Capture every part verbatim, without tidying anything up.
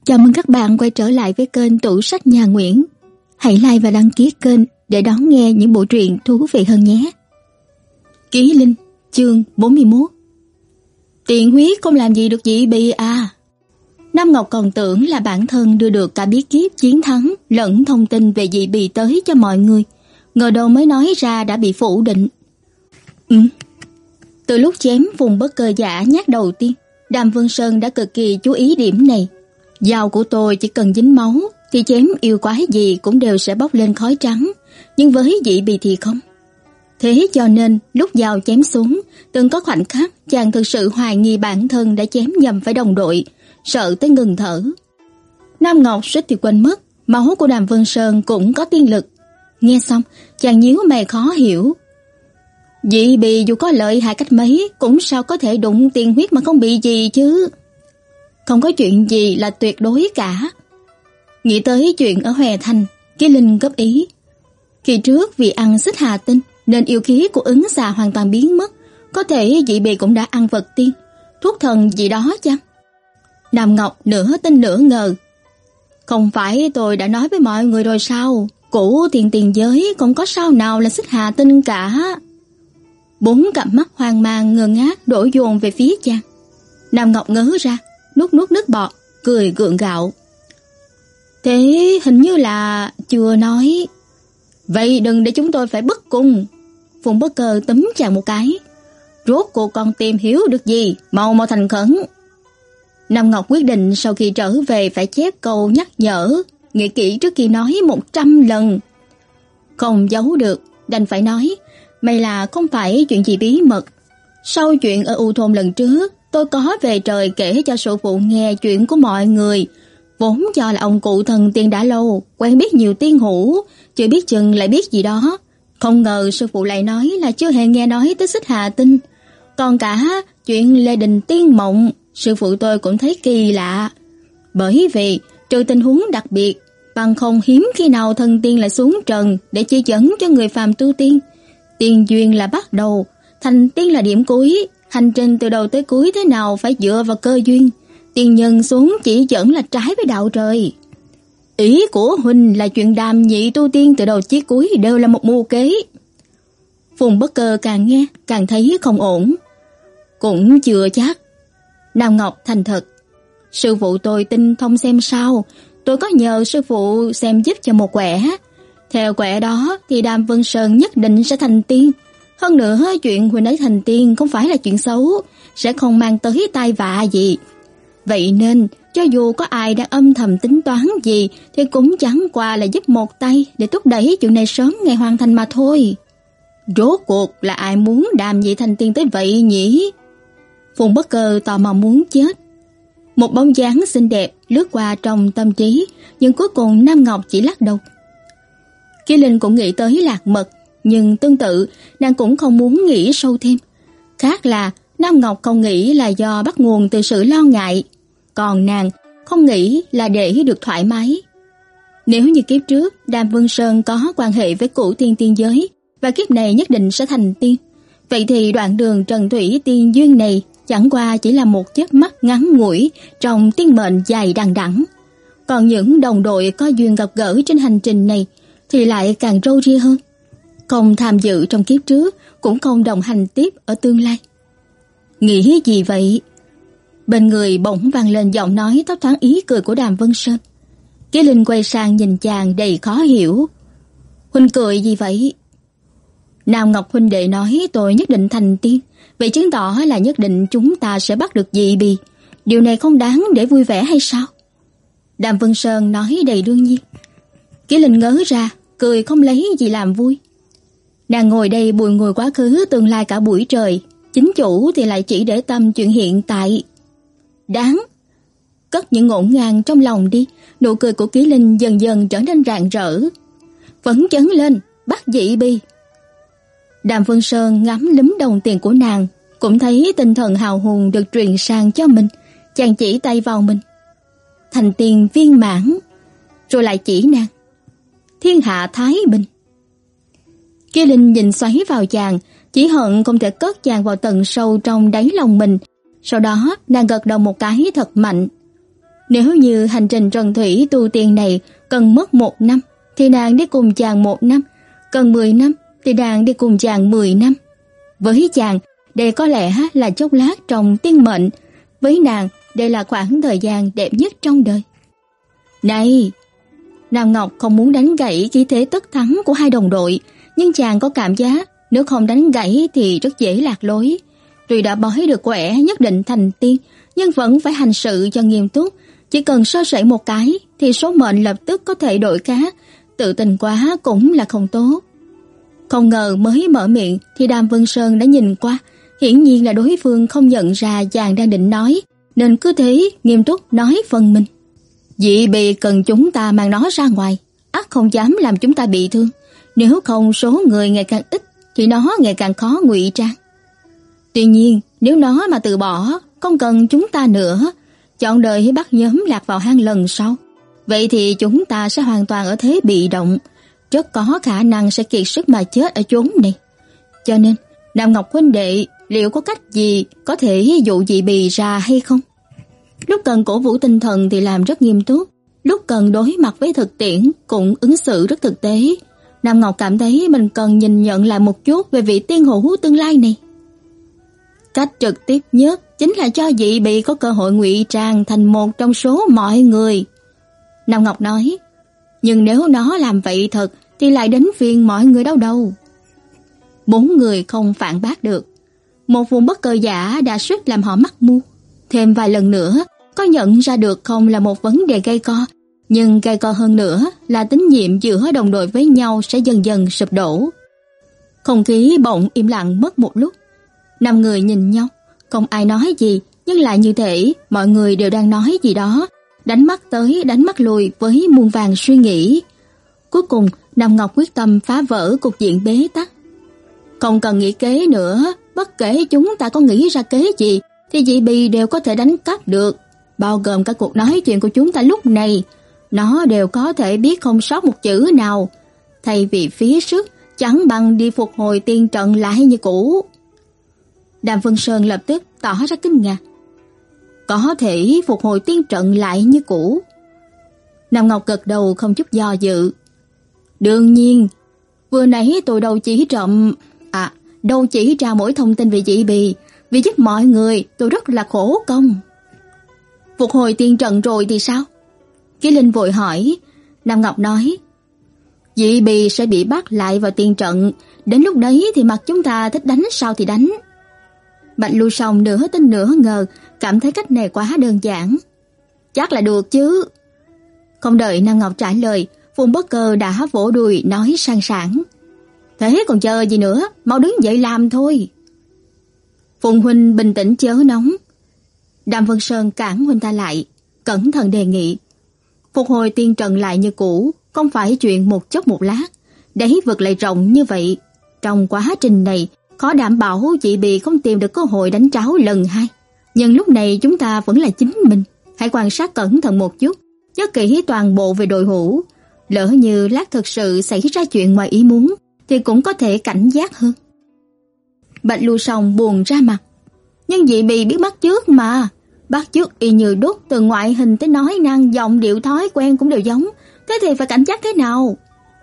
Chào mừng các bạn quay trở lại với kênh Tủ Sách Nhà Nguyễn. Hãy like và đăng ký kênh để đón nghe những bộ truyện thú vị hơn nhé. Ký Linh, chương bốn mươi mốt. Tiền huyết không làm gì được dị bì à? Nam Ngọc còn tưởng là bản thân đưa được cả bí kíp chiến thắng lẫn thông tin về dị bì tới cho mọi người, ngờ đâu mới nói ra đã bị phủ định. Ừ. Từ lúc chém vùng bất cơ giả nhát đầu tiên, Đàm Vân Sơn đã cực kỳ chú ý điểm này. Dao của tôi chỉ cần dính máu thì chém yêu quái gì cũng đều sẽ bốc lên khói trắng, nhưng với dị bì thì không. Thế cho nên lúc dao chém xuống, từng có khoảnh khắc chàng thực sự hoài nghi bản thân đã chém nhầm phải đồng đội, sợ tới ngừng thở. Nam Ngọc suýt thì quên mất, máu của Đàm Vân Sơn cũng có tiên lực. Nghe xong, chàng nhíu mày khó hiểu. Dị bì dù có lợi hại cách mấy cũng sao có thể đụng tiền huyết mà không bị gì chứ? Không có chuyện gì là tuyệt đối cả. Nghĩ tới chuyện ở Hòe Thành, Ký Linh góp ý. Khi trước vì ăn xích hà tinh nên yêu khí của ứng xà hoàn toàn biến mất, có thể dị bì cũng đã ăn vật tiên, thuốc thần gì đó chăng? Nam Ngọc nửa tin nửa ngờ. Không phải tôi đã nói với mọi người rồi sao? Cũ tiền tiền giới không có sao nào là xích hà tinh cả. Bốn cặp mắt hoang mang ngơ ngác đổ dồn về phía chàng. Nam Ngọc ngớ ra, nuốt nuốt nước bọt, cười gượng gạo. Thế hình như là chưa nói. Vậy đừng để chúng tôi phải bức cung. Phùng Bất Cơ túm chàng một cái. Rốt cuộc còn tìm hiểu được gì, mau mau thành khẩn. Nam Ngọc quyết định sau khi trở về phải chép câu nhắc nhở, nghĩ kỹ trước khi nói một trăm lần. Không giấu được, đành phải nói. May là không phải chuyện gì bí mật. Sau chuyện ở U Thôn lần trước, tôi có về trời kể cho sư phụ nghe chuyện của mọi người. Vốn cho là ông cụ thần tiên đã lâu, quen biết nhiều tiên hữu, chưa biết chừng lại biết gì đó. Không ngờ sư phụ lại nói là chưa hề nghe nói tới xích hà tinh. Còn cả chuyện Lê Đình Tiên Mộng, sư phụ tôi cũng thấy kỳ lạ. Bởi vì trừ tình huống đặc biệt, bằng không hiếm khi nào thần tiên lại xuống trần để chỉ dẫn cho người phàm tu tiên. Tiên duyên là bắt đầu, thành tiên là điểm cuối. Hành trình từ đầu tới cuối thế nào phải dựa vào cơ duyên. Tiên nhân xuống chỉ dẫn là trái với đạo trời. Ý của huynh là chuyện đàm nhị tu tiên từ đầu chí cuối đều là một mưu kế. Phùng Bất Cơ càng nghe càng thấy không ổn. Cũng chưa chắc. Nam Ngọc thành thật. Sư phụ tôi tinh thông xem sao. Tôi có nhờ sư phụ xem giúp cho một quẻ. Theo quẻ đó thì Đàm Vân Sơn nhất định sẽ thành tiên. Hơn nữa chuyện huynh ấy thành tiên không phải là chuyện xấu, sẽ không mang tới tai vạ gì. Vậy nên cho dù có ai đang âm thầm tính toán gì thì cũng chẳng qua là giúp một tay để thúc đẩy chuyện này sớm ngày hoàn thành mà thôi. Rốt cuộc là ai muốn Đàm nhị thành tiên tới vậy nhỉ? Phùng Bất Cơ tò mò muốn chết. Một bóng dáng xinh đẹp lướt qua trong tâm trí, nhưng cuối cùng Nam Ngọc chỉ lắc đầu. Ký Linh cũng nghĩ tới Lạc Mật, nhưng tương tự nàng cũng không muốn nghĩ sâu thêm. Khác là Nam Ngọc không nghĩ là do bắt nguồn từ sự lo ngại, còn nàng không nghĩ là để được thoải mái. Nếu như kiếp trước Đàm Vân Sơn có quan hệ với Cửu Tiên tiên giới và kiếp này nhất định sẽ thành tiên, vậy thì đoạn đường Trần Thủy tiên duyên này chẳng qua chỉ là một chớp mắt ngắn ngủi trong tiên mệnh dài đằng đẵng. Còn những đồng đội có duyên gặp gỡ trên hành trình này thì lại càng râu ria hơn. Không tham dự trong kiếp trước, cũng không đồng hành tiếp ở tương lai. Nghĩ gì vậy? Bên người bỗng vang lên giọng nói thấp thoáng ý cười của Đàm Vân Sơn. Ký Linh quay sang nhìn chàng đầy khó hiểu. Huynh cười gì vậy? Nam Ngọc huynh đệ nói tôi nhất định thành tiên, vậy chứng tỏ là nhất định chúng ta sẽ bắt được dị bì. Điều này không đáng để vui vẻ hay sao? Đàm Vân Sơn nói đầy đương nhiên. Ký Linh ngớ ra, cười không lấy gì làm vui. Nàng ngồi đây bùi ngùi quá khứ tương lai cả buổi trời, chính chủ thì lại chỉ để tâm chuyện hiện tại. Đáng. Cất những ngổn ngang trong lòng đi, nụ cười của Ký Linh dần dần trở nên rạng rỡ. Phấn chấn lên, bắt dị bì. Đàm Vân Sơn ngắm lúm đồng tiền của nàng, cũng thấy tinh thần hào hùng được truyền sang cho mình, chàng chỉ tay vào mình. Thành tiền viên mãn, rồi lại chỉ nàng. Thiên hạ thái bình. Ký Linh nhìn xoáy vào chàng, chỉ hận không thể cất chàng vào tận sâu trong đáy lòng mình. Sau đó nàng gật đầu một cái thật mạnh. Nếu như hành trình trần thủy tu tiên này cần mất một năm, thì nàng đi cùng chàng một năm, cần mười năm thì nàng đi cùng chàng mười năm. Với chàng, đây có lẽ là chốc lát trong tiên mệnh, với nàng, đây là khoảng thời gian đẹp nhất trong đời. Này! Nam Ngọc không muốn đánh gãy khí thế tất thắng của hai đồng đội, nhưng chàng có cảm giác nếu không đánh gãy thì rất dễ lạc lối. Tuy đã bói được quẻ nhất định thành tiên, nhưng vẫn phải hành sự cho nghiêm túc. Chỉ cần sơ sẩy một cái thì số mệnh lập tức có thể đổi khác, tự tình quá cũng là không tốt. Không ngờ mới mở miệng thì Đàm Vân Sơn đã nhìn qua, hiển nhiên là đối phương không nhận ra chàng đang định nói, nên cứ thế nghiêm túc nói phần mình. Dị bì cần chúng ta mang nó ra ngoài, ắt không dám làm chúng ta bị thương. Nếu không số người ngày càng ít thì nó ngày càng khó ngụy trang. Tuy nhiên, nếu nó mà từ bỏ, không cần chúng ta nữa, chọn đời bắt nhóm lạc vào hang lần sau, vậy thì chúng ta sẽ hoàn toàn ở thế bị động, rất có khả năng sẽ kiệt sức mà chết ở chốn này. Cho nên, Nam Ngọc huynh đệ, liệu có cách gì có thể dụ dị bì ra hay không? Lúc cần cổ vũ tinh thần thì làm rất nghiêm túc, lúc cần đối mặt với thực tiễn cũng ứng xử rất thực tế. Nam Ngọc cảm thấy mình cần nhìn nhận lại một chút về vị tiên hữu tương lai này. Cách trực tiếp nhất chính là cho dị bì có cơ hội ngụy trang thành một trong số mọi người. Nam Ngọc nói, nhưng nếu nó làm vậy thật thì lại đến phiền mọi người đâu đâu. Bốn người không phản bác được. Một vùng bất cờ giả đã suýt làm họ mắc mưu. Thêm vài lần nữa, có nhận ra được không là một vấn đề gây co, nhưng gây co hơn nữa là tín nhiệm giữa đồng đội với nhau sẽ dần dần sụp đổ. Không khí bỗng im lặng mất một lúc. Năm người nhìn nhau, không ai nói gì, nhưng lại như thể mọi người đều đang nói gì đó, đánh mắt tới đánh mắt lùi với muôn vàn suy nghĩ. Cuối cùng, Nam Ngọc quyết tâm phá vỡ cục diện bế tắc. Không cần nghĩ kế nữa, bất kể chúng ta có nghĩ ra kế gì thì dị bì đều có thể đánh cắp được, bao gồm cả cuộc nói chuyện của chúng ta lúc này. Nó đều có thể biết không sót một chữ nào. Thay vì phí sức, chẳng bằng đi phục hồi tiên trận lại như cũ. Đàm Vân Sơn lập tức tỏ ra kinh ngạc. Có thể phục hồi tiên trận lại như cũ? Nam Ngọc gật đầu không chút do dự. Đương nhiên, vừa nãy tôi đâu chỉ trộm, à, đâu chỉ ra mỗi thông tin về dị bì, vì giúp mọi người tôi rất là khổ công. Phục hồi tiên trận rồi thì sao? Ký Linh vội hỏi. Nam Ngọc nói, dị bì sẽ bị bắt lại vào tiên trận, đến lúc đấy thì mặc chúng ta thích đánh sao thì đánh. Bạch Lưu Song nửa tin nửa ngờ, cảm thấy cách này quá đơn giản. Chắc là được chứ. Không đợi Nam Ngọc trả lời, Phùng Bất Cơ đã vỗ đùi nói sang sảng. Thế còn chờ gì nữa, mau đứng dậy làm thôi. Phùng huynh bình tĩnh chớ nóng. Đàm Vân Sơn cản huynh ta lại, cẩn thận đề nghị. Phục hồi tiên trận lại như cũ, không phải chuyện một chốc một lát. Đáy vực lại rộng như vậy, trong quá trình này khó đảm bảo chị Bì không tìm được cơ hội đánh tráo lần hai. Nhưng lúc này chúng ta vẫn là chính mình, hãy quan sát cẩn thận một chút, nhớ kỹ toàn bộ về đội hữu. Lỡ như lát thực sự xảy ra chuyện ngoài ý muốn thì cũng có thể cảnh giác hơn. Bạch Lưu Song buồn ra mặt. Nhưng dị Bì biết bắt chước mà, bắt chước y như đúc, từ ngoại hình tới nói năng, giọng điệu, thói quen cũng đều giống, thế thì phải cảnh giác thế nào?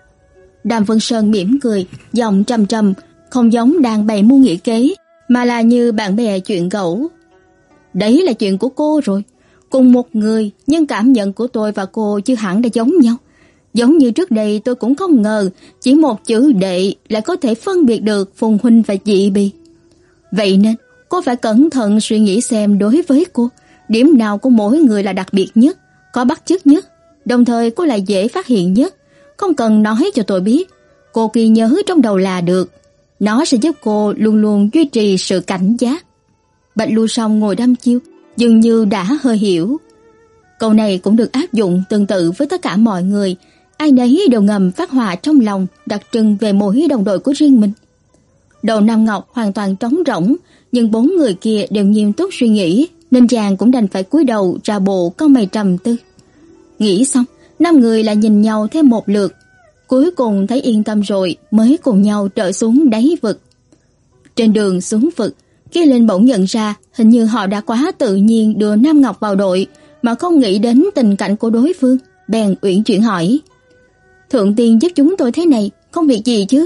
Đàm Vân Sơn mỉm cười, giọng trầm trầm, không giống đang bày mưu nghị kế, mà là như bạn bè chuyện gẫu. Đấy là chuyện của cô rồi, cùng một người, nhưng cảm nhận của tôi và cô chưa hẳn đã giống nhau. Giống như trước đây tôi cũng không ngờ chỉ một chữ đệ lại có thể phân biệt được Phùng huynh và dị Bì. Vậy nên cô phải cẩn thận suy nghĩ xem đối với cô, điểm nào của mỗi người là đặc biệt nhất, có bắt chước nhất, đồng thời cô lại dễ phát hiện nhất. Không cần nói cho tôi biết, cô ghi nhớ trong đầu là được. Nó sẽ giúp cô luôn luôn duy trì sự cảnh giác. Bạch Lưu Song ngồi đăm chiêu, dường như đã hơi hiểu. Câu này cũng được áp dụng tương tự với tất cả mọi người. Ai nấy đều ngầm phát họa trong lòng đặc trưng về mỗi đồng đội của riêng mình. Đầu Nam Ngọc hoàn toàn trống rỗng, nhưng bốn người kia đều nghiêm túc suy nghĩ, nên chàng cũng đành phải cúi đầu ra bộ con mày trầm tư. Nghĩ xong, năm người lại nhìn nhau thêm một lượt, cuối cùng thấy yên tâm rồi mới cùng nhau trở xuống đáy vực. Trên đường xuống vực, Kia Linh bỗng nhận ra hình như họ đã quá tự nhiên đưa Nam Ngọc vào đội, mà không nghĩ đến tình cảnh của đối phương, bèn uyển chuyển hỏi: "Thượng tiên giúp chúng tôi thế này, không việc gì chứ?"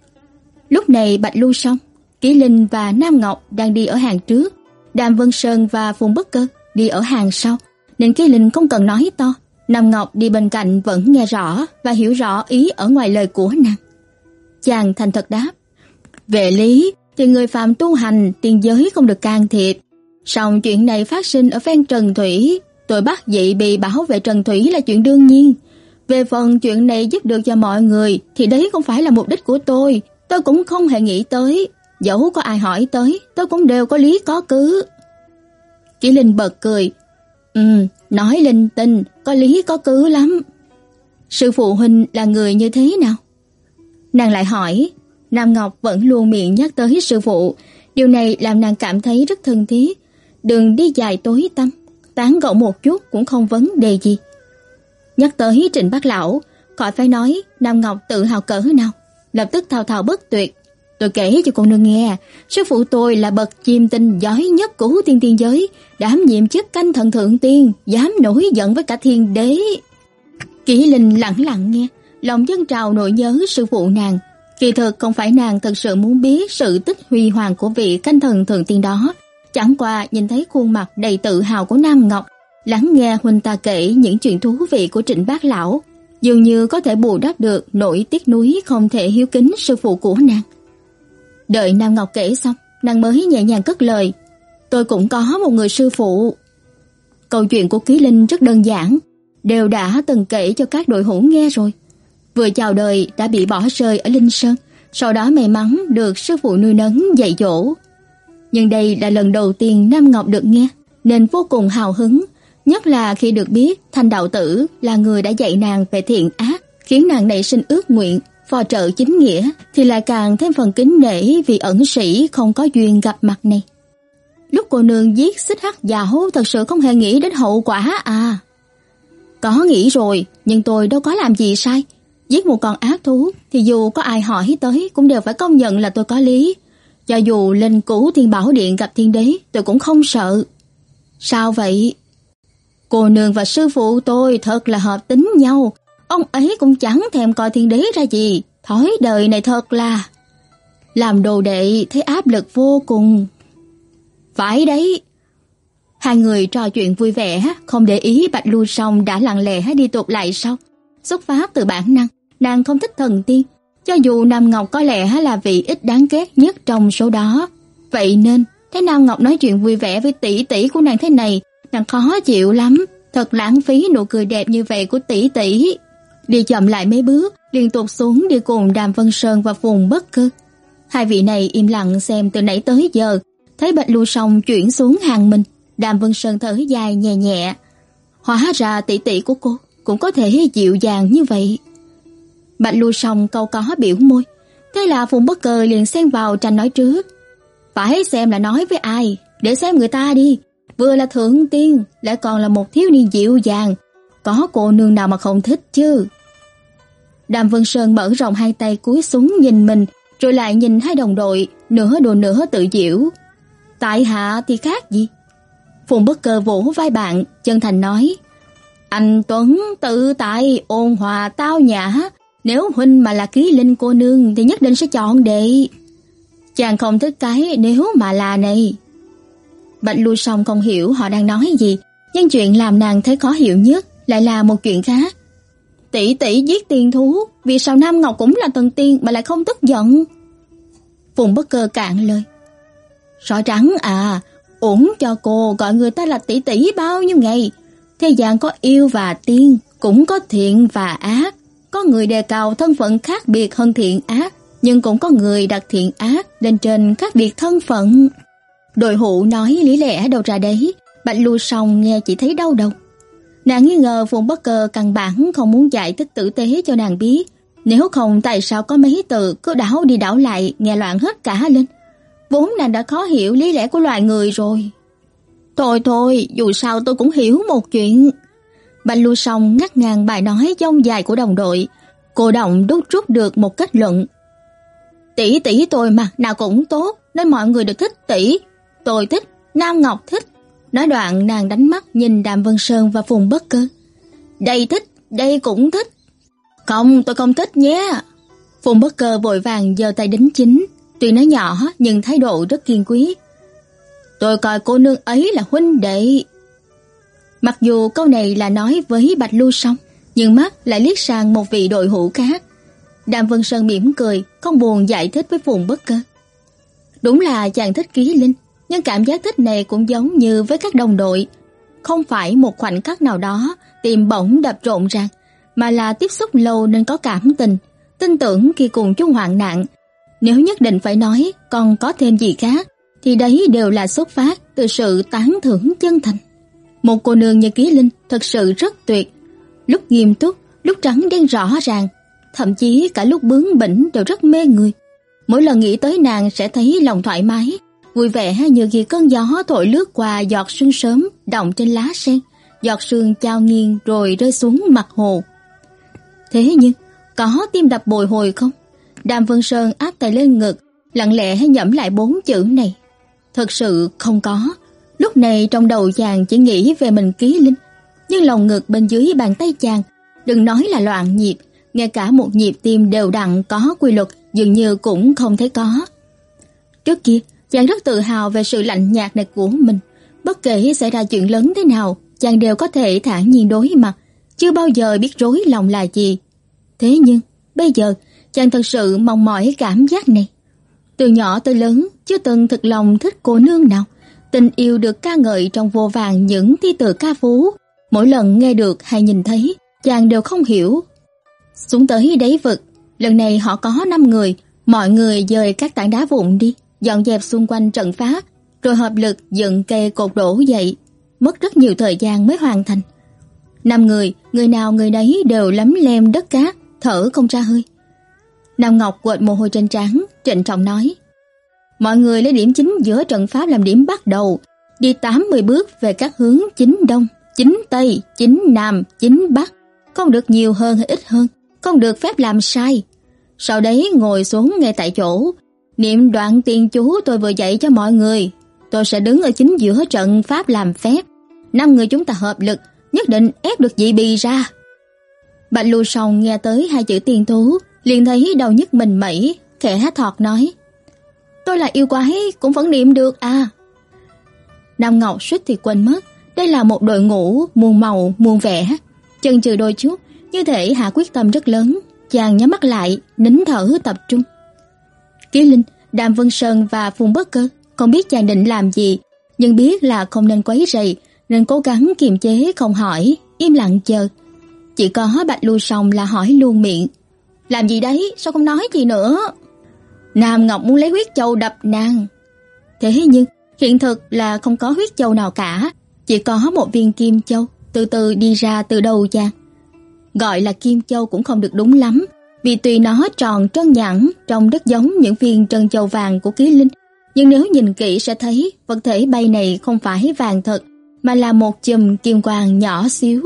Lúc này Bạch Lưu Song, Kỷ Linh và Nam Ngọc đang đi ở hàng trước, Đàm Vân Sơn và Phùng Bất Cơ đi ở hàng sau, nên Kỷ Linh không cần nói to, Nam Ngọc đi bên cạnh vẫn nghe rõ và hiểu rõ ý ở ngoài lời của nàng. Chàng thành thật đáp: "Về lý thì người phàm tu hành tiên giới không được can thiệp, song chuyện này phát sinh ở ven Trần Thủy, tôi bắt dị bị bảo vệ Trần Thủy là chuyện đương nhiên. Về phần chuyện này giúp được cho mọi người thì đấy không phải là mục đích của tôi, tôi cũng không hề nghĩ tới, dẫu có ai hỏi tới, tôi cũng đều có lý có cứ." Kỷ Linh bật cười: "Ừ, nói linh tinh, có lý có cứ lắm. Sư phụ huynh là người như thế nào?" Nàng lại hỏi. Nam Ngọc vẫn luôn miệng nhắc tới sư phụ, điều này làm nàng cảm thấy rất thân thiết. Đường đi dài tối tăm, tán gẫu một chút cũng không vấn đề gì. Nhắc tới Trịnh Bác lão, khỏi phải nói Nam Ngọc tự hào cỡ nào, lập tức thao thao bất tuyệt: "Tôi kể cho cô nương nghe, sư phụ tôi là bậc chiêm tinh giỏi nhất của tiên tiên giới, đảm nhiệm chức canh thần thượng tiên, dám nổi giận với cả thiên đế." Kỷ Linh lặng lặng nghe, lòng dâng trào nỗi nhớ sư phụ nàng. Kỳ thực không phải nàng thật sự muốn biết sự tích huy hoàng của vị canh thần thượng tiên đó, chẳng qua nhìn thấy khuôn mặt đầy tự hào của Nam Ngọc, lắng nghe huynh ta kể những chuyện thú vị của Trịnh Bác lão, dường như có thể bù đắp được nỗi tiếc nuối không thể hiếu kính sư phụ của nàng. Đợi Nam Ngọc kể xong, nàng mới nhẹ nhàng cất lời: "Tôi cũng có một người sư phụ." Câu chuyện của Kỷ Linh rất đơn giản, đều đã từng kể cho các đội hữu nghe rồi. Vừa chào đời đã bị bỏ rơi ở Linh Sơn, sau đó may mắn được sư phụ nuôi nấng dạy dỗ. Nhưng đây là lần đầu tiên Nam Ngọc được nghe, nên vô cùng hào hứng, nhất là khi được biết Thanh đạo tử là người đã dạy nàng về thiện ác, khiến nàng nảy sinh ước nguyện phò trợ chính nghĩa, thì lại càng thêm phần kính nể vì ẩn sĩ không có duyên gặp mặt này. Lúc cô nương giết Xích Hắc Giáo thật sự không hề nghĩ đến hậu quả à? Có nghĩ rồi, nhưng tôi đâu có làm gì sai. Giết một con ác thú thì dù có ai hỏi tới cũng đều phải công nhận là tôi có lý. Cho dù lên Cửu Thiên Bảo Điện gặp thiên đế, tôi cũng không sợ. Sao vậy? Cô nương và sư phụ tôi thật là hợp tính nhau. Ông ấy cũng chẳng thèm coi thiên đế ra gì. Thói đời này thật là... Làm đồ đệ thấy áp lực vô cùng. Phải đấy. Hai người trò chuyện vui vẻ, không để ý Bạch Lưu Song đã lặng lẽ đi tụt lại sau. Xuất phát từ bản năng, nàng không thích thần tiên, cho dù Nam Ngọc có lẽ là vị ít đáng ghét nhất trong số đó. Vậy nên, thấy Nam Ngọc nói chuyện vui vẻ với tỷ tỷ của nàng thế này, nàng khó chịu lắm, thật lãng phí nụ cười đẹp như vậy của tỷ tỷ. Đi chậm lại mấy bước, liên tục xuống đi cùng Đàm Vân Sơn và Phùng Bất Cơ. Hai vị này im lặng xem từ nãy tới giờ, thấy Bạch Lưu Song chuyển xuống hàng mình, Đàm Vân Sơn thở dài nhẹ nhẹ. Hóa ra tỷ tỷ của cô cũng có thể dịu dàng như vậy. Bạch Lưu Song câu có biểu môi, thế là Phùng Bất Cơ liền xen vào tranh nói trước. Phải xem là nói với ai, để xem người ta đi, vừa là thượng tiên, lại còn là một thiếu niên dịu dàng, có cô nương nào mà không thích chứ. Đàm Vân Sơn mở rộng hai tay cúi xuống nhìn mình, rồi lại nhìn hai đồng đội, nửa đùa nửa tự giễu. Tại hạ thì khác gì? Phùng Bất Cơ vỗ vai bạn, chân thành nói. Anh Tuấn tự tại, ôn hòa, tao nhã, nếu huynh mà là Ký Linh cô nương thì nhất định sẽ chọn đệ. Chàng không thích cái nếu mà là này. Bạch Lưu Song không hiểu họ đang nói gì, nhưng chuyện làm nàng thấy khó hiểu nhất lại là một chuyện khác. Tỷ tỷ giết tiên thú, vì sao Nam Ngọc cũng là thần tiên mà lại không tức giận? Phùng Bất Cơ cạn lời. Rõ trắng à, uổng cho cô gọi người ta là tỷ tỷ bao nhiêu ngày. Thế gian có yêu và tiên, cũng có thiện và ác. Có người đề cao thân phận khác biệt hơn thiện ác, nhưng cũng có người đặt thiện ác lên trên khác biệt thân phận. Đội hữu nói lý lẽ đâu ra đấy, Bạch Lưu Song nghe chỉ thấy đau đầu. Nàng nghi ngờ Phùng Bất Cơ căn bản không muốn giải thích tử tế cho nàng biết, nếu không tại sao có mấy từ cứ đảo đi đảo lại nghe loạn hết cả lên. Vốn nàng đã khó hiểu lý lẽ của loài người rồi. Thôi thôi, dù sao tôi cũng hiểu một chuyện. Bạch Lưu Song ngắt ngang bài nói dông dài của đồng đội, cô động đúc rút được một kết luận. Tỷ tỷ tôi mặt nào cũng tốt, nên mọi người đều thích tỷ. Tôi thích, Nam Ngọc thích, Nói đoạn nàng đánh mắt nhìn Đàm Vân Sơn và Phùng Bất Cơ. Đây thích, đây cũng thích. Không, tôi không thích nhé. Phùng Bất Cơ vội vàng giơ tay đính chính, tuy nói nhỏ nhưng thái độ rất kiên quyết. Tôi coi cô nương ấy là huynh đệ. Mặc dù câu này là nói với Bạch Lưu Song, nhưng mắt lại liếc sang một vị đội hữu khác. Đàm Vân Sơn mỉm cười, không buồn giải thích với Phùng Bất Cơ. Đúng là chàng thích Ký Linh, nhưng cảm giác thích này cũng giống như với các đồng đội. Không phải một khoảnh khắc nào đó tim bỗng đập rộn ràng, mà là tiếp xúc lâu nên có cảm tình, tin tưởng khi cùng chung hoạn nạn. Nếu nhất định phải nói còn có thêm gì khác, thì đấy đều là xuất phát từ sự tán thưởng chân thành. Một cô nương như Ký Linh thật sự rất tuyệt. Lúc nghiêm túc, lúc trắng đen rõ ràng, thậm chí cả lúc bướng bỉnh đều rất mê người. Mỗi lần nghĩ tới nàng sẽ thấy lòng thoải mái, vui vẻ như khi cơn gió thổi lướt qua giọt sương sớm đọng trên lá sen, giọt sương chao nghiêng rồi rơi xuống mặt hồ. Thế nhưng, có tim đập bồi hồi không? Đàm Vân Sơn áp tay lên ngực, lặng lẽ nhẩm lại bốn chữ này. Thật sự không có. Lúc này trong đầu chàng chỉ nghĩ về mình Ký Linh, nhưng lòng ngực bên dưới bàn tay chàng, đừng nói là loạn nhịp, ngay cả một nhịp tim đều đặn có quy luật dường như cũng không thấy có. Trước kia, chàng rất tự hào về sự lạnh nhạt này của mình. Bất kể xảy ra chuyện lớn thế nào, chàng đều có thể thản nhiên đối mặt, chưa bao giờ biết rối lòng là gì. Thế nhưng, bây giờ, chàng thật sự mong mỏi cảm giác này. Từ nhỏ tới lớn, chưa từng thực lòng thích cô nương nào. Tình yêu được ca ngợi trong vô vàn những thi từ ca phú. Mỗi lần nghe được hay nhìn thấy, chàng đều không hiểu. Xuống tới đáy vực, lần này họ có năm người, mọi người dời các tảng đá vụn đi, dọn dẹp xung quanh trận pháp, rồi hợp lực dựng cây cột đổ dậy. Mất rất nhiều thời gian mới hoàn thành. Năm người, người nào người nấy đều lấm lem đất cát, thở không ra hơi. Nam Ngọc quệt mồ hôi trên trán, trịnh trọng nói: mọi người lấy điểm chính giữa trận pháp làm điểm bắt đầu, đi tám mươi bước về các hướng chính đông, chính tây, chính nam, chính bắc, không được nhiều hơn hay ít hơn, không được phép làm sai. Sau đấy ngồi xuống ngay tại chỗ, niệm đoạn tiên chú tôi vừa dạy cho mọi người. Tôi sẽ đứng ở chính giữa trận pháp làm phép. Năm người chúng ta hợp lực, nhất định ép được dị bì ra. Bạch Lưu Song nghe tới hai chữ tiên thú, liền thấy đầu nhức mình mẩy, khẽ thọt nói: tôi là yêu quái cũng vẫn niệm được à. Nam Ngọc suýt thì quên mất, đây là một đội ngũ muôn màu muôn vẻ. Chần chừ đôi chút, như thể hạ quyết tâm rất lớn, chàng nhắm mắt lại, nín thở tập trung. Ký Linh, Đàm Vân Sơn và Phùng Bất Cơ không biết chàng định làm gì, nhưng biết là không nên quấy rầy, nên cố gắng kiềm chế không hỏi, im lặng chờ. Chỉ có Bạch Lưu Song là hỏi luôn miệng: làm gì đấy, sao không nói gì nữa? Nam Ngọc muốn lấy huyết châu đập nàng. Thế nhưng hiện thực là không có huyết châu nào cả, chỉ có một viên kim châu từ từ đi ra từ đầu chàng. Gọi là kim châu cũng không được đúng lắm, vì tuy nó tròn trơn nhẵn, trông rất giống những viên trân châu vàng của Ký Linh, nhưng nếu nhìn kỹ sẽ thấy vật thể bay này không phải vàng thật, mà là một chùm kim quang nhỏ xíu.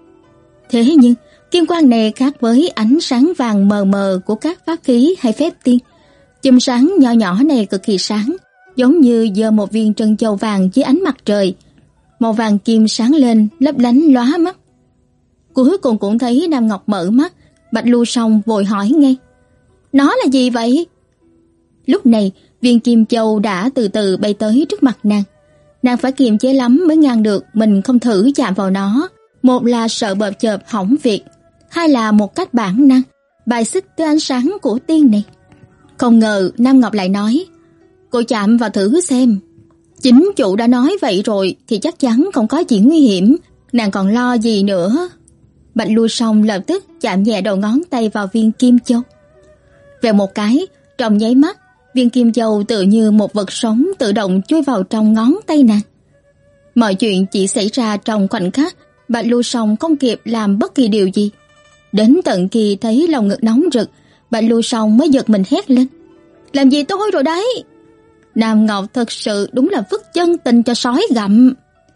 Thế nhưng kim quang này khác với ánh sáng vàng mờ mờ của các pháp khí hay phép tiên. Chùm sáng nhỏ nhỏ này cực kỳ sáng, giống như giơ một viên trân châu vàng dưới ánh mặt trời. Màu vàng kim sáng lên, lấp lánh lóa mắt. Cuối cùng cũng thấy Nam Ngọc mở mắt, Bạch Lưu Song vội hỏi ngay: nó là gì vậy? Lúc này, viên kim châu đã từ từ bay tới trước mặt nàng. Nàng phải kiềm chế lắm mới ngăn được mình không thử chạm vào nó. Một là sợ bợp chợp hỏng việc, hai là một cách bản năng bài xích tới ánh sáng của tiên này. Không ngờ Nam Ngọc lại nói: cô chạm vào thử xem. Chính chủ đã nói vậy rồi thì chắc chắn không có chuyện nguy hiểm, nàng còn lo gì nữa. Bạch Lưu Song lập tức chạm nhẹ đầu ngón tay vào viên kim châu. Về một cái, trong nháy mắt, viên kim châu tự như một vật sống tự động chui vào trong ngón tay nàng. Mọi chuyện chỉ xảy ra trong khoảnh khắc, Bạch Lưu Song không kịp làm bất kỳ điều gì. Đến tận khi thấy lòng ngực nóng rực, Bạch Lưu Song mới giật mình hét lên: làm gì tôi rồi đấy? Nam Ngọc thật sự đúng là vứt chân tình cho sói gặm.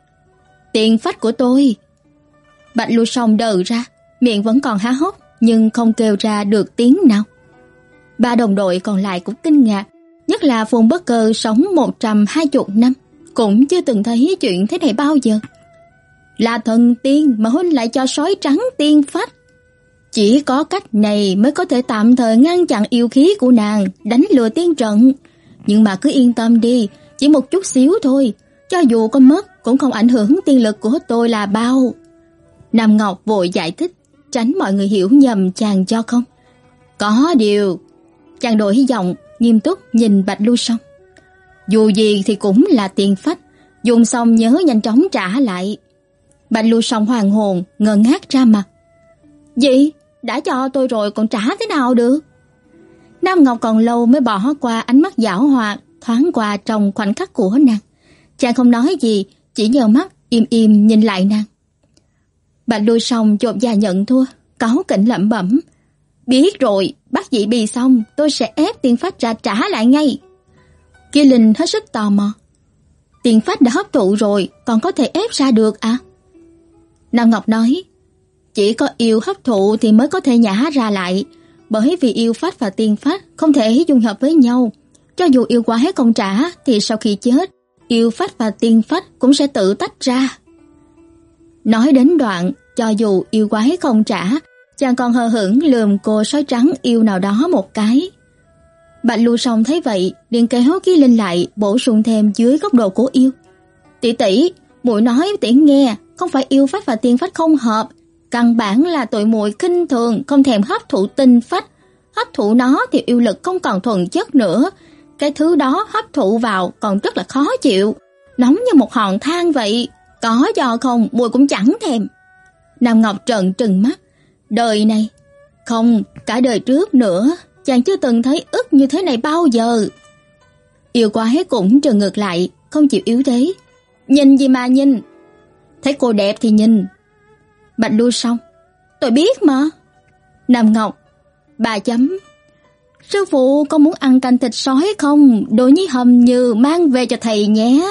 Tiền phách của tôi. Bạch Lưu Song đờ ra, miệng vẫn còn há hốc nhưng không kêu ra được tiếng nào. Ba đồng đội còn lại cũng kinh ngạc, nhất là Phùng Bất Cơ sống một trăm hai mươi năm, cũng chưa từng thấy chuyện thế này bao giờ. Là thần tiên mà huynh lại cho sói trắng tiên phách. Chỉ có cách này mới có thể tạm thời ngăn chặn yêu khí của nàng, đánh lừa tiên trận. Nhưng mà cứ yên tâm đi, chỉ một chút xíu thôi, cho dù có mất cũng không ảnh hưởng tiên lực của tôi là bao. Nam Ngọc vội giải thích, tránh mọi người hiểu nhầm chàng cho không. Có điều, chàng đổi giọng, nghiêm túc nhìn Bạch Lưu Song. Dù gì thì cũng là tiền phách, dùng xong nhớ nhanh chóng trả lại. Bạch Lưu Song hoàng hồn, ngơ ngác ra mặt. Gì? Đã cho tôi rồi còn trả thế nào được? Nam Ngọc còn lâu mới bỏ qua ánh mắt giảo hoạt thoáng qua trong khoảnh khắc của nàng. Chàng không nói gì, chỉ nhờ mắt im im nhìn lại nàng. Bạch Lưu Song chột dạ nhận thua, cáu kỉnh lẩm bẩm. Biết rồi, bắt dị bì xong, tôi sẽ ép tiên phách ra trả lại ngay. Kia Linh hết sức tò mò. Tiên phách đã hấp thụ rồi, còn có thể ép ra được à? Nam Ngọc nói, chỉ có yêu hấp thụ thì mới có thể nhả ra lại, bởi vì yêu phách và tiên phách không thể dung hợp với nhau. Cho dù yêu quái không trả thì sau khi chết, yêu phách và tiên phách cũng sẽ tự tách ra. Nói đến đoạn, cho dù yêu quái không trả, chàng còn hờ hững lườm cô sói trắng yêu nào đó một cái. Bạch Lưu Song thấy vậy, liền kéo Ký Linh lại, bổ sung thêm dưới góc độ của yêu. Tỷ tỷ, muội nói tỷ nghe, không phải yêu phách và tiên phách không hợp, căn bản là tụi muội khinh thường, không thèm hấp thụ tinh phách. Hấp thụ nó thì yêu lực không còn thuần chất nữa, cái thứ đó hấp thụ vào còn rất là khó chịu, nóng như một hòn than vậy, có do không muội cũng chẳng thèm. Nam Ngọc trợn trừng mắt, đời này, không, cả đời trước nữa, chàng chưa từng thấy ức như thế này bao giờ. Yêu quái cũng trừng ngược lại, không chịu yếu thế. Nhìn gì mà nhìn, thấy cô đẹp thì nhìn. Bạch Lưu Song, tôi biết mà. Nam Ngọc, bà chấm. Sư phụ có muốn ăn canh thịt sói không? Đồ nhi hầm như mang về cho thầy nhé.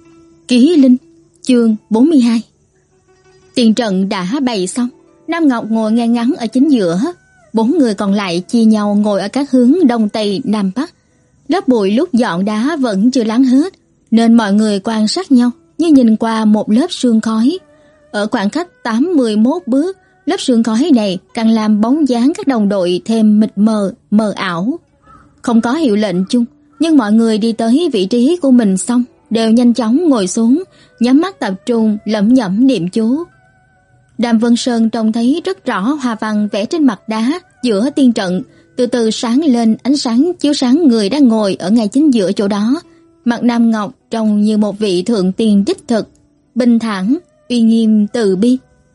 Ký Linh, chương bốn mươi hai. Tiền trận đã bày xong, Nam Ngọc ngồi ngay ngắn ở chính giữa, bốn người còn lại chia nhau ngồi ở các hướng đông tây nam bắc. Lớp bụi lúc dọn đá vẫn chưa lắng hết, nên mọi người quan sát nhau như nhìn qua một lớp sương khói. Ở khoảng cách tám mươi mốt bước, lớp sương khói này càng làm bóng dáng các đồng đội thêm mịt mờ, mờ ảo. Không có hiệu lệnh chung, nhưng mọi người đi tới vị trí của mình xong, đều nhanh chóng ngồi xuống, nhắm mắt tập trung lẩm nhẩm niệm chú. Đàm Vân Sơn trông thấy rất rõ hoa văn vẽ trên mặt đá giữa tiên trận, từ từ sáng lên, ánh sáng chiếu sáng người đang ngồi ở ngay chính giữa chỗ đó. Mặt Nam Ngọc trông như một vị thượng tiên đích thực, bình thản, uy nghiêm từ bi.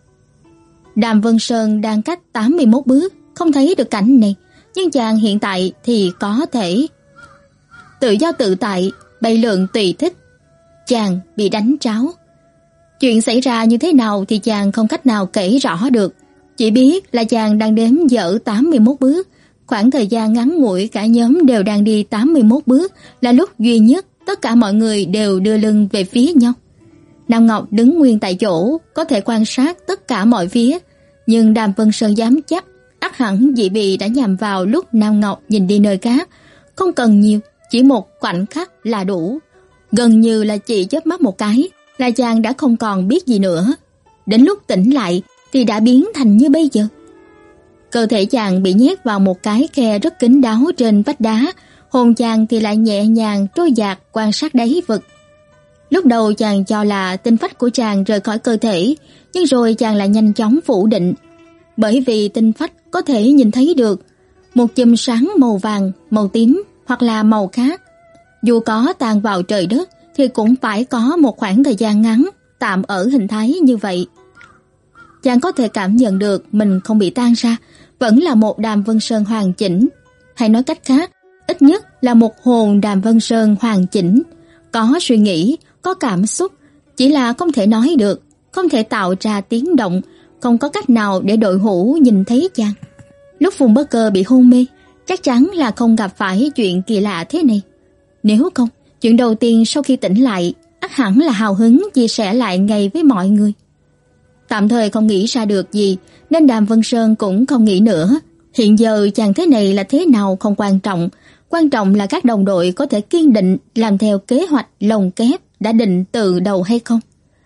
Đàm Vân Sơn đang cách tám mươi mốt bước, không thấy được cảnh này, nhưng chàng hiện tại thì có thể tự do tự tại, bay lượn tùy thích. Chàng bị đánh tráo. Chuyện xảy ra như thế nào thì chàng không cách nào kể rõ được, chỉ biết là chàng đang đếm dở tám mươi mốt bước. Khoảng thời gian ngắn ngủi cả nhóm đều đang đi tám mươi mốt bước là lúc duy nhất tất cả mọi người đều đưa lưng về phía nhau. Nam Ngọc đứng nguyên tại chỗ, có thể quan sát tất cả mọi phía, nhưng Đàm Vân Sơn dám chắc ắt hẳn dị bì đã nhằm vào lúc Nam Ngọc nhìn đi nơi khác. Không cần nhiều, chỉ một khoảnh khắc là đủ. Gần như là chỉ chớp mắt một cái là chàng đã không còn biết gì nữa. Đến lúc tỉnh lại thì đã biến thành như bây giờ. Cơ thể chàng bị nhét vào một cái khe rất kín đáo trên vách đá, hồn chàng thì lại nhẹ nhàng trôi dạt quan sát đáy vực. Lúc đầu chàng cho là tinh phách của chàng rời khỏi cơ thể, nhưng rồi chàng lại nhanh chóng phủ định, bởi vì tinh phách có thể nhìn thấy được một chùm sáng màu vàng, màu tím hoặc là màu khác. Dù có tan vào trời đất thì cũng phải có một khoảng thời gian ngắn tạm ở hình thái như vậy. Chàng có thể cảm nhận được mình không bị tan ra, vẫn là một Đàm Vân Sơn hoàn chỉnh, hay nói cách khác, ít nhất là một hồn Đàm Vân Sơn hoàn chỉnh, có suy nghĩ, có cảm xúc, chỉ là không thể nói được, không thể tạo ra tiếng động, không có cách nào để đội hữu nhìn thấy chàng. Lúc Phùng Bất Cơ bị hôn mê, chắc chắn là không gặp phải chuyện kỳ lạ thế này. Nếu không, chuyện đầu tiên sau khi tỉnh lại, ắt hẳn là hào hứng chia sẻ lại ngay với mọi người. Tạm thời không nghĩ ra được gì, nên Đàm Vân Sơn cũng không nghĩ nữa. Hiện giờ chàng thế này là thế nào không quan trọng, quan trọng là các đồng đội có thể kiên định làm theo kế hoạch lồng kép đã định từ đầu hay không?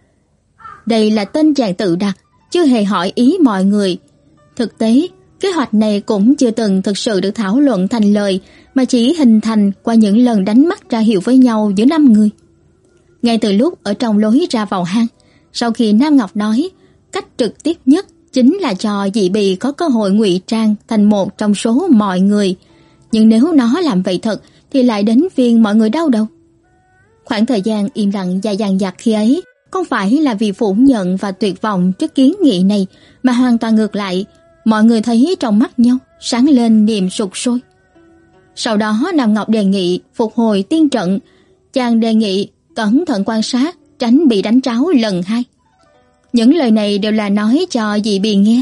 Đây là tên chàng tự đặt, chưa hề hỏi ý mọi người. Thực tế, kế hoạch này cũng chưa từng thực sự được thảo luận thành lời, mà chỉ hình thành qua những lần đánh mắt ra hiệu với nhau giữa năm người. Ngay từ lúc ở trong lối ra vào hang, sau khi Nam Ngọc nói, cách trực tiếp nhất chính là cho Dị Bì có cơ hội ngụy trang thành một trong số mọi người. Nhưng nếu nó làm vậy thật thì lại đến phiên mọi người đau đầu. Khoảng thời gian im lặng và dằng dặc khi ấy không phải là vì phủ nhận và tuyệt vọng trước kiến nghị này, mà hoàn toàn ngược lại, mọi người thấy trong mắt nhau sáng lên niềm sục sôi. Sau đó Nam Ngọc đề nghị phục hồi tiên trận, chàng đề nghị cẩn thận quan sát, tránh bị đánh tráo lần hai. Những lời này đều là nói cho Dị Bì nghe.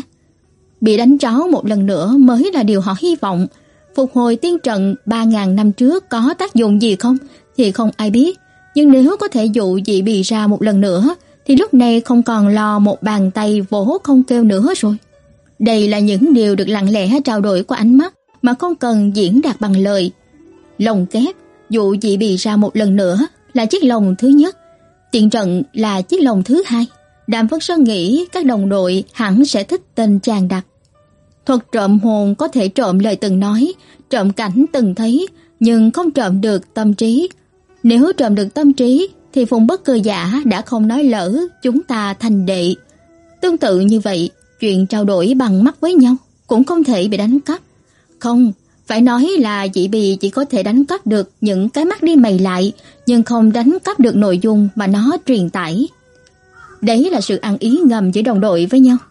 Bị đánh tráo một lần nữa mới là điều họ hy vọng. Phục hồi tiên trận ba ngàn năm trước có tác dụng gì không thì không ai biết, nhưng nếu có thể dụ Dị Bì ra một lần nữa thì lúc này không còn lo một bàn tay vỗ không kêu nữa rồi. Đây là những điều được lặng lẽ trao đổi qua ánh mắt mà không cần diễn đạt bằng lời. Lồng kép dụ Dị Bì ra một lần nữa là chiếc lồng thứ nhất, tiên trận là chiếc lồng thứ hai. Đàm Vân Sơn nghĩ các đồng đội hẳn sẽ thích tên chàng đặt. Thuật trộm hồn có thể trộm lời từng nói, trộm cảnh từng thấy, nhưng không trộm được tâm trí. Nếu trộm được tâm trí thì Phùng Bất Cơ Giả đã không nói lỡ chúng ta thành đệ. Tương tự như vậy, chuyện trao đổi bằng mắt với nhau cũng không thể bị đánh cắp. Không, phải nói là Dị Bì chỉ có thể đánh cắp được những cái mắt đi mày lại, nhưng không đánh cắp được nội dung mà nó truyền tải. Đấy là sự ăn ý ngầm giữa đồng đội với nhau.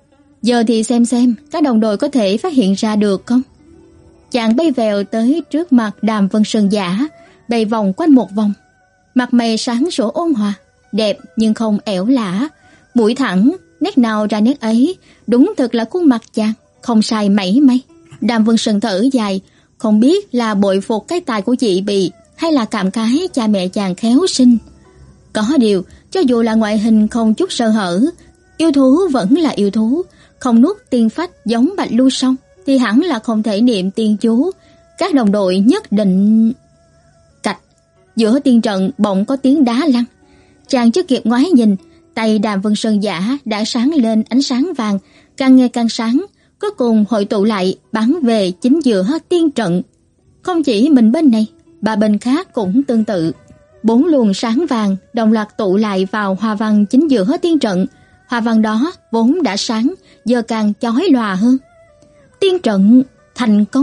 Giờ thì xem xem các đồng đội có thể phát hiện ra được không. Chàng bay vèo tới trước mặt Đàm Vân Sơn Giả, bay vòng quanh một vòng. Mặt mày sáng sủa ôn hòa, đẹp nhưng không ẻo lả, mũi thẳng, nét nào ra nét ấy, đúng thực là khuôn mặt chàng, không sai mảy may. Đàm Vân Sơn thở dài, không biết là bội phục cái tài của Dị Bì hay là cảm khái cha mẹ chàng khéo sinh. Có điều, cho dù là ngoại hình không chút sơ hở, yêu thú vẫn là yêu thú, không nuốt tiên phách giống Bạch Lưu Song thì hẳn là không thể niệm tiên chú. Các đồng đội nhất định... Cạch, giữa tiên trận bỗng có tiếng đá lăn. Chàng chưa kịp ngoái nhìn, tay Đàm Vân Sơn Giả đã sáng lên ánh sáng vàng, càng ngày càng sáng, cuối cùng hội tụ lại bắn về chính giữa tiên trận. Không chỉ mình bên này, ba bên khác cũng tương tự. Bốn luồng sáng vàng đồng loạt tụ lại vào hoa văn chính giữa tiên trận. Hoa văn đó vốn đã sáng, giờ càng chói lòa hơn. Tiên trận thành công.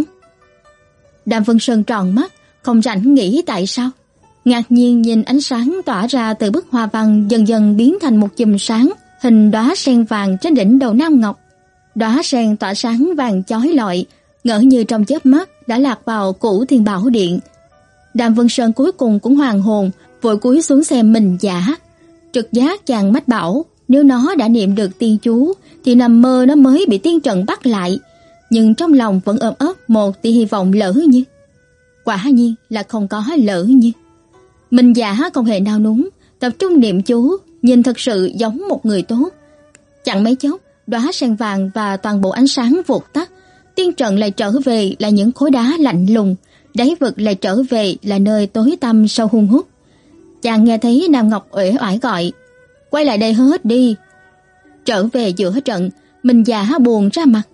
Đàm Vân Sơn tròn mắt, không rảnh nghĩ tại sao. Ngạc nhiên nhìn ánh sáng tỏa ra từ bức hoa văn dần dần biến thành một chùm sáng, hình đóa sen vàng trên đỉnh đầu Nam Ngọc. Đóa sen tỏa sáng vàng chói lọi, ngỡ như trong chớp mắt đã lạc vào Cửu Thiên Bảo Điện. Đàm Vân Sơn cuối cùng cũng hoàn hồn, vội cúi xuống xem mình giả. Trực giác chàng mách bảo, nếu nó đã niệm được tiên chú thì nằm mơ nó mới bị tiên trận bắt lại, nhưng trong lòng vẫn ôm ấp một tia hy vọng lỡ như. Quả nhiên là không có lỡ như. Mình giả không hề nao núng, tập trung niệm chú, nhìn thật sự giống một người tốt. Chẳng mấy chốc, đóa sen vàng và toàn bộ ánh sáng vụt tắt, tiên trận lại trở về là những khối đá lạnh lùng, đáy vực lại trở về là nơi tối tăm sâu hun hút. Chàng nghe thấy Nam Ngọc uể oải gọi, quay lại đây hết đi. Trở về giữa trận, mình già buồn ra mặt.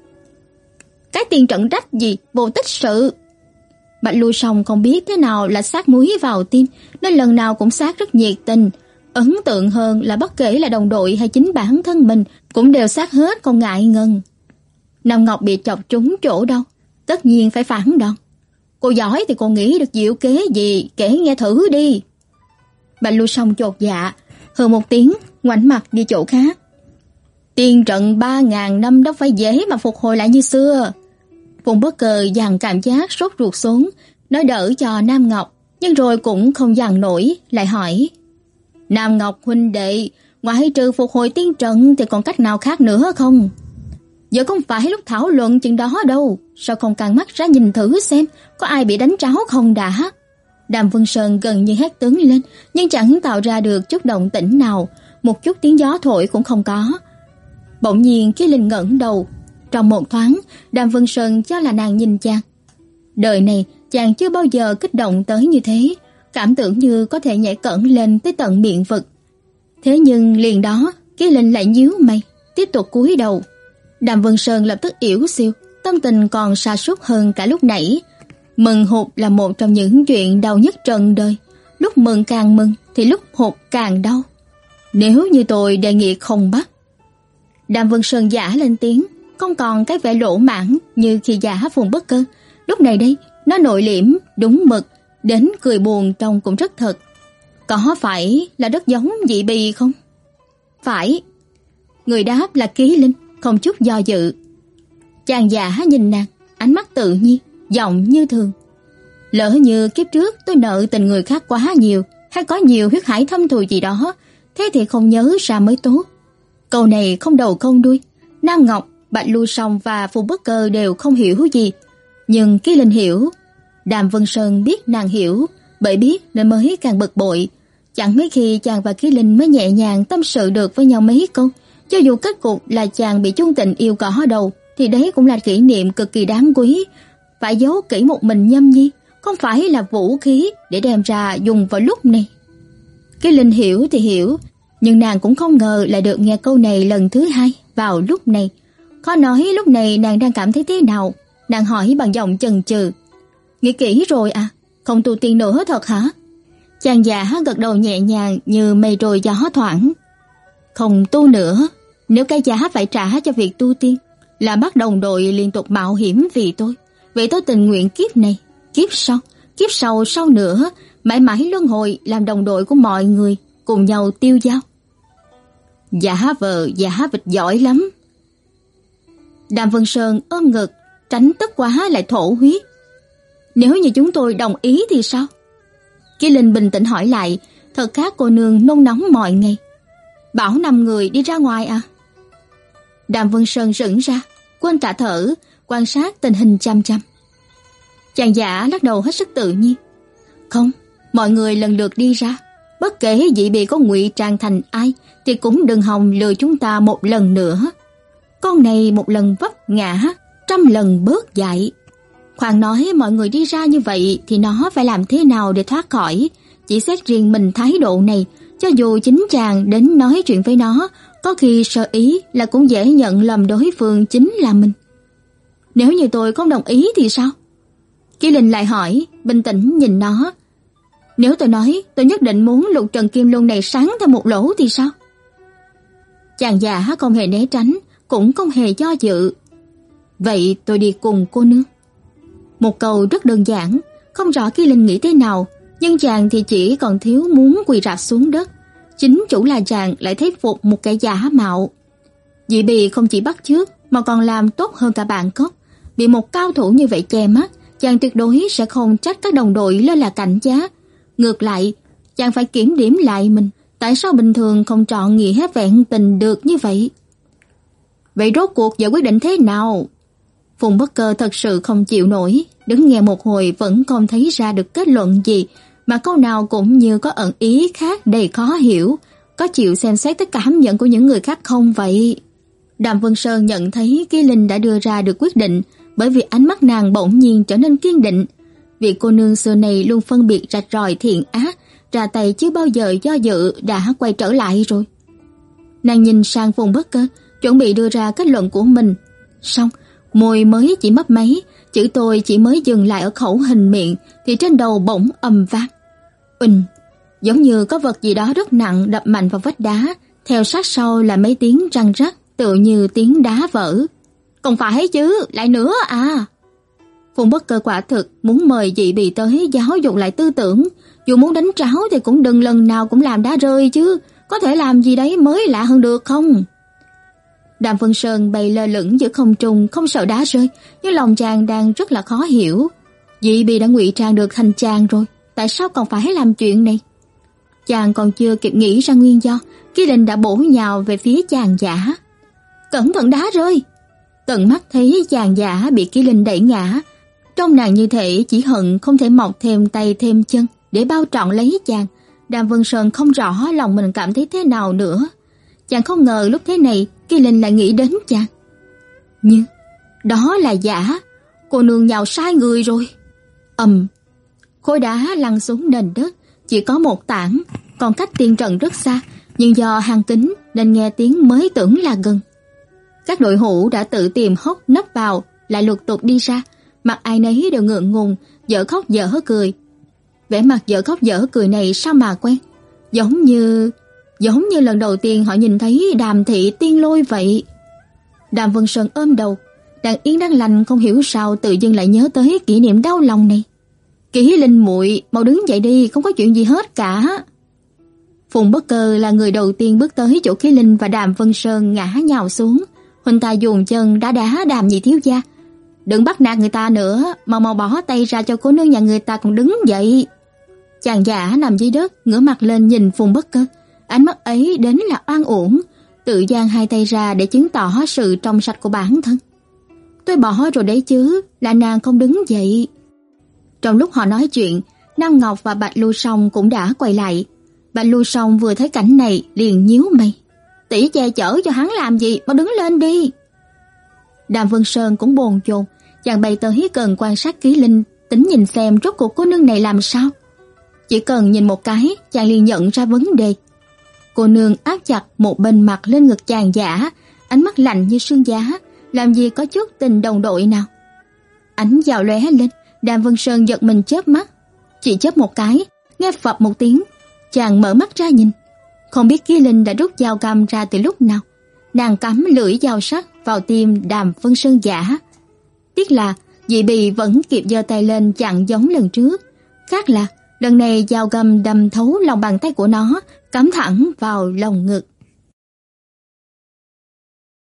Cái tiên trận rách gì, vô tích sự. Bạch Lưu Song không biết thế nào là sát muối vào tim, nên lần nào cũng sát rất nhiệt tình. Ấn tượng hơn là bất kể là đồng đội hay chính bản thân mình cũng đều sát hết không ngại ngần. Nam Ngọc bị chọc trúng chỗ đâu, tất nhiên phải phản đòn. Cô giỏi thì cô nghĩ được diệu kế gì, kể nghe thử đi. Bạch Lưu Song chột dạ, hừ một tiếng, ngoảnh mặt đi chỗ khác. Tiên trận ba ngàn năm đâu phải dễ mà phục hồi lại như xưa. Phùng Bất Cờ dằn cảm giác sốt ruột xuống, nói đỡ cho Nam Ngọc, nhưng rồi cũng không dằn nổi, lại hỏi. Nam Ngọc huynh đệ, ngoài trừ phục hồi tiên trận thì còn cách nào khác nữa không? Giờ không phải lúc thảo luận chuyện đó đâu, sao không căng mắt ra nhìn thử xem có ai bị đánh tráo không đã. Đàm Vân Sơn gần như hét tướng lên, nhưng chẳng tạo ra được chút động tĩnh nào, một chút tiếng gió thổi cũng không có. Bỗng nhiên Chí Linh ngẩng đầu, trong một thoáng, Đàm Vân Sơn cho là nàng nhìn chàng. Đời này chàng chưa bao giờ kích động tới như thế, cảm tưởng như có thể nhảy cẫng lên tới tận miệng vực. Thế nhưng liền đó, Ký Linh lại nhíu mày, tiếp tục cúi đầu. Đàm Vân Sơn lập tức ỉu xìu, tâm tình còn sa sút hơn cả lúc nãy. Mừng hụt là một trong những chuyện đau nhất trần đời. Lúc mừng càng mừng thì lúc hụt càng đau. Nếu như tôi đề nghị không bắt. Đàm Vân Sơn giả lên tiếng, không còn cái vẻ lỗ mãng như khi giả Phùng Bất Cơ. Lúc này đây, nó nội liễm, đúng mực, đến cười buồn trông cũng rất thật. Có phải là rất giống Dị Bì không? Phải. Người đáp là Ký Linh, không chút do dự. Chàng giả nhìn nàng, ánh mắt tự nhiên, giọng như thường. Lỡ như kiếp trước tôi nợ tình người khác quá nhiều, hay có nhiều huyết hải thâm thù gì đó, thế thì không nhớ ra mới tốt. Câu này không đầu không đuôi. Nam Ngọc, Bạch Lưu Song và Phùng Bất Cơ đều không hiểu gì, nhưng Ký Linh hiểu. Đàm Vân Sơn biết nàng hiểu, bởi biết nên mới càng bực bội. Chẳng mấy khi chàng và Ký Linh mới nhẹ nhàng tâm sự được với nhau mấy câu. Cho dù kết cục là chàng bị chung tình yêu cỏ đầu, thì đấy cũng là kỷ niệm cực kỳ đáng quý. Phải giấu kỹ một mình Nhâm Nhi, không phải là vũ khí để đem ra dùng vào lúc này. Ký Linh hiểu thì hiểu, nhưng nàng cũng không ngờ lại được nghe câu này lần thứ hai vào lúc này. Khó nói lúc này nàng đang cảm thấy thế nào. Nàng hỏi bằng giọng chần chừ. Nghĩ kỹ rồi à? Không tu tiên nữa thật hả? Chàng giả gật đầu nhẹ nhàng như mây trôi gió thoảng. Không tu nữa. Nếu cái giá phải trả cho việc tu tiên là bắt đồng đội liên tục mạo hiểm vì tôi, vậy tôi tình nguyện kiếp này, kiếp sau, kiếp sau sau nữa, mãi mãi luân hồi làm đồng đội của mọi người, cùng nhau tiêu dao. Giả vờ giả vịt giỏi lắm. Đàm Vân Sơn ôm ngực, tránh tức quá lại thổ huyết. Nếu như chúng tôi đồng ý thì sao? Ký Linh bình tĩnh hỏi lại, thật khác cô nương nôn nóng mọi ngày. Bảo năm người đi ra ngoài à? Đàm Vân Sơn sững ra, quên cả thở, quan sát tình hình chăm chăm. Chàng giả lắc đầu hết sức tự nhiên. Không, mọi người lần lượt đi ra. Bất kể Dị Bì có ngụy trang thành ai thì cũng đừng hòng lừa chúng ta một lần nữa. Con này một lần vấp ngã, trăm lần bớt dại. Khoan nói mọi người đi ra như vậy thì nó phải làm thế nào để thoát khỏi? Chỉ xét riêng mình thái độ này, cho dù chính chàng đến nói chuyện với nó, có khi sơ ý là cũng dễ nhận lầm đối phương chính là mình. Nếu như tôi không đồng ý thì sao? Ký Linh lại hỏi, bình tĩnh nhìn nó. Nếu tôi nói tôi nhất định muốn lục trần kim luân này sáng thêm một lỗ thì sao? Chàng già không hề né tránh, cũng không hề do dự. Vậy tôi đi cùng cô nương. Một câu rất đơn giản, không rõ Ký Linh nghĩ thế nào, nhưng chàng thì chỉ còn thiếu muốn quỳ rạp xuống đất. Chính chủ là chàng lại thấy phục một kẻ giả mạo. Dị Bì không chỉ bắt chước mà còn làm tốt hơn cả bạn cốc. Bị một cao thủ như vậy che mắt, chàng tuyệt đối sẽ không trách các đồng đội lơ là cảnh giác. Ngược lại, chàng phải kiểm điểm lại mình, tại sao bình thường không trọn nghĩa vẹn tình được như vậy. Vậy rốt cuộc giờ quyết định thế nào? Phùng Bất Cơ thật sự không chịu nổi, đứng nghe một hồi vẫn không thấy ra được kết luận gì, mà câu nào cũng như có ẩn ý khác đầy khó hiểu. Có chịu xem xét tất cả cảm nhận của những người khác không vậy? Đàm Vân Sơn nhận thấy Ký Linh đã đưa ra được quyết định, bởi vì ánh mắt nàng bỗng nhiên trở nên kiên định. Vị cô nương xưa này luôn phân biệt rạch ròi thiện ác, ra tay chưa bao giờ do dự đã quay trở lại rồi. Nàng nhìn sang Phùng Bất Cơ, chuẩn bị đưa ra kết luận của mình. Xong, môi mới chỉ mấp máy, chữ tôi chỉ mới dừng lại ở khẩu hình miệng thì trên đầu bỗng ầm vang. Uỳnh, giống như có vật gì đó rất nặng đập mạnh vào vách đá, theo sát sau là mấy tiếng răng rắc, tựa như tiếng đá vỡ. Không phải chứ, lại nữa à. Phùng Bất Cơ quả thực muốn mời Dị Bì tới giáo dục lại tư tưởng, dù muốn đánh tráo thì cũng đừng lần nào cũng làm đá rơi chứ, có thể làm gì đấy mới lạ hơn được không? Đàm Vân Sơn bay lơ lửng giữa không trung, không sợ đá rơi, nhưng lòng chàng đang rất là khó hiểu. Dị Bì đã ngụy trang được thành chàng rồi, tại sao còn phải làm chuyện này? Chàng còn chưa kịp nghĩ ra nguyên do, Ký Linh đã bổ nhào về phía chàng giả. Cẩn thận đá rơi! Tận mắt thấy chàng giả bị Ký Linh đẩy ngã, trong nàng như thể chỉ hận không thể mọc thêm tay thêm chân để bao trọn lấy chàng. Đàm Vân Sơn không rõ lòng mình cảm thấy thế nào nữa. Chàng không ngờ lúc thế này Ký Linh lại nghĩ đến chàng. Nhưng đó là giả, cô nương nhào sai người rồi. Ầm, khối đá lăn xuống nền đất, chỉ có một tảng, còn cách tiên trận rất xa, nhưng do hang kín nên nghe tiếng mới tưởng là gần. Các đội hữu đã tự tìm hốc nấp vào, lại lục tục đi ra, mặt ai nấy đều ngượng ngùng, dở khóc dở cười. Vẻ mặt dở khóc dở cười này sao mà quen, giống như giống như lần đầu tiên họ nhìn thấy Đàm thị tiên lôi vậy. Đàm Vân Sơn ôm đầu, đang yên đang lành không hiểu sao tự dưng lại nhớ tới kỷ niệm đau lòng này. Kỷ Linh muội, mau đứng dậy đi, không có chuyện gì hết cả. Phùng Bất Cơ là người đầu tiên bước tới chỗ Kỷ Linh và Đàm Vân Sơn ngã nhào xuống. Huynh ta dùng chân đá đá Đàm nhị thiếu gia. Đừng bắt nạt người ta nữa, mau mau bỏ tay ra cho cô nương nhà người ta còn đứng dậy. Chàng giả nằm dưới đất, ngửa mặt lên nhìn Phùng Bất Cơ, ánh mắt ấy đến là oan uổng, tự giang hai tay ra để chứng tỏ sự trong sạch của bản thân. Tôi bỏ rồi đấy chứ, là nàng không đứng dậy. Trong lúc họ nói chuyện, Nam Ngọc và Bạch Lưu Song cũng đã quay lại. Bạch Lưu Song vừa thấy cảnh này liền nhíu mày. Tỷ che chở cho hắn làm gì, mau đứng lên đi. Đàm Vân Sơn cũng bồn chồn, chàng bay tới gần quan sát Kỷ Linh, tính nhìn xem rốt cuộc cô nương này làm sao. Chỉ cần nhìn một cái, chàng liền nhận ra vấn đề. Cô nương áp chặt một bên mặt lên ngực chàng giả, ánh mắt lạnh như sương giá, làm gì có chút tình đồng đội nào. Ánh dao lóe lên, Đàm Vân Sơn giật mình chớp mắt, chỉ chớp một cái, nghe phập một tiếng, chàng mở mắt ra nhìn, không biết Kỷ Linh đã rút dao găm ra từ lúc nào. Nàng cắm lưỡi dao sắc vào tim Đàm Vân Sơn giả. Tiếc là Dị Bì vẫn kịp giơ tay lên chặn giống lần trước, khác là lần này dao găm đâm thấu lòng bàn tay của nó, cắm thẳng vào lồng ngực.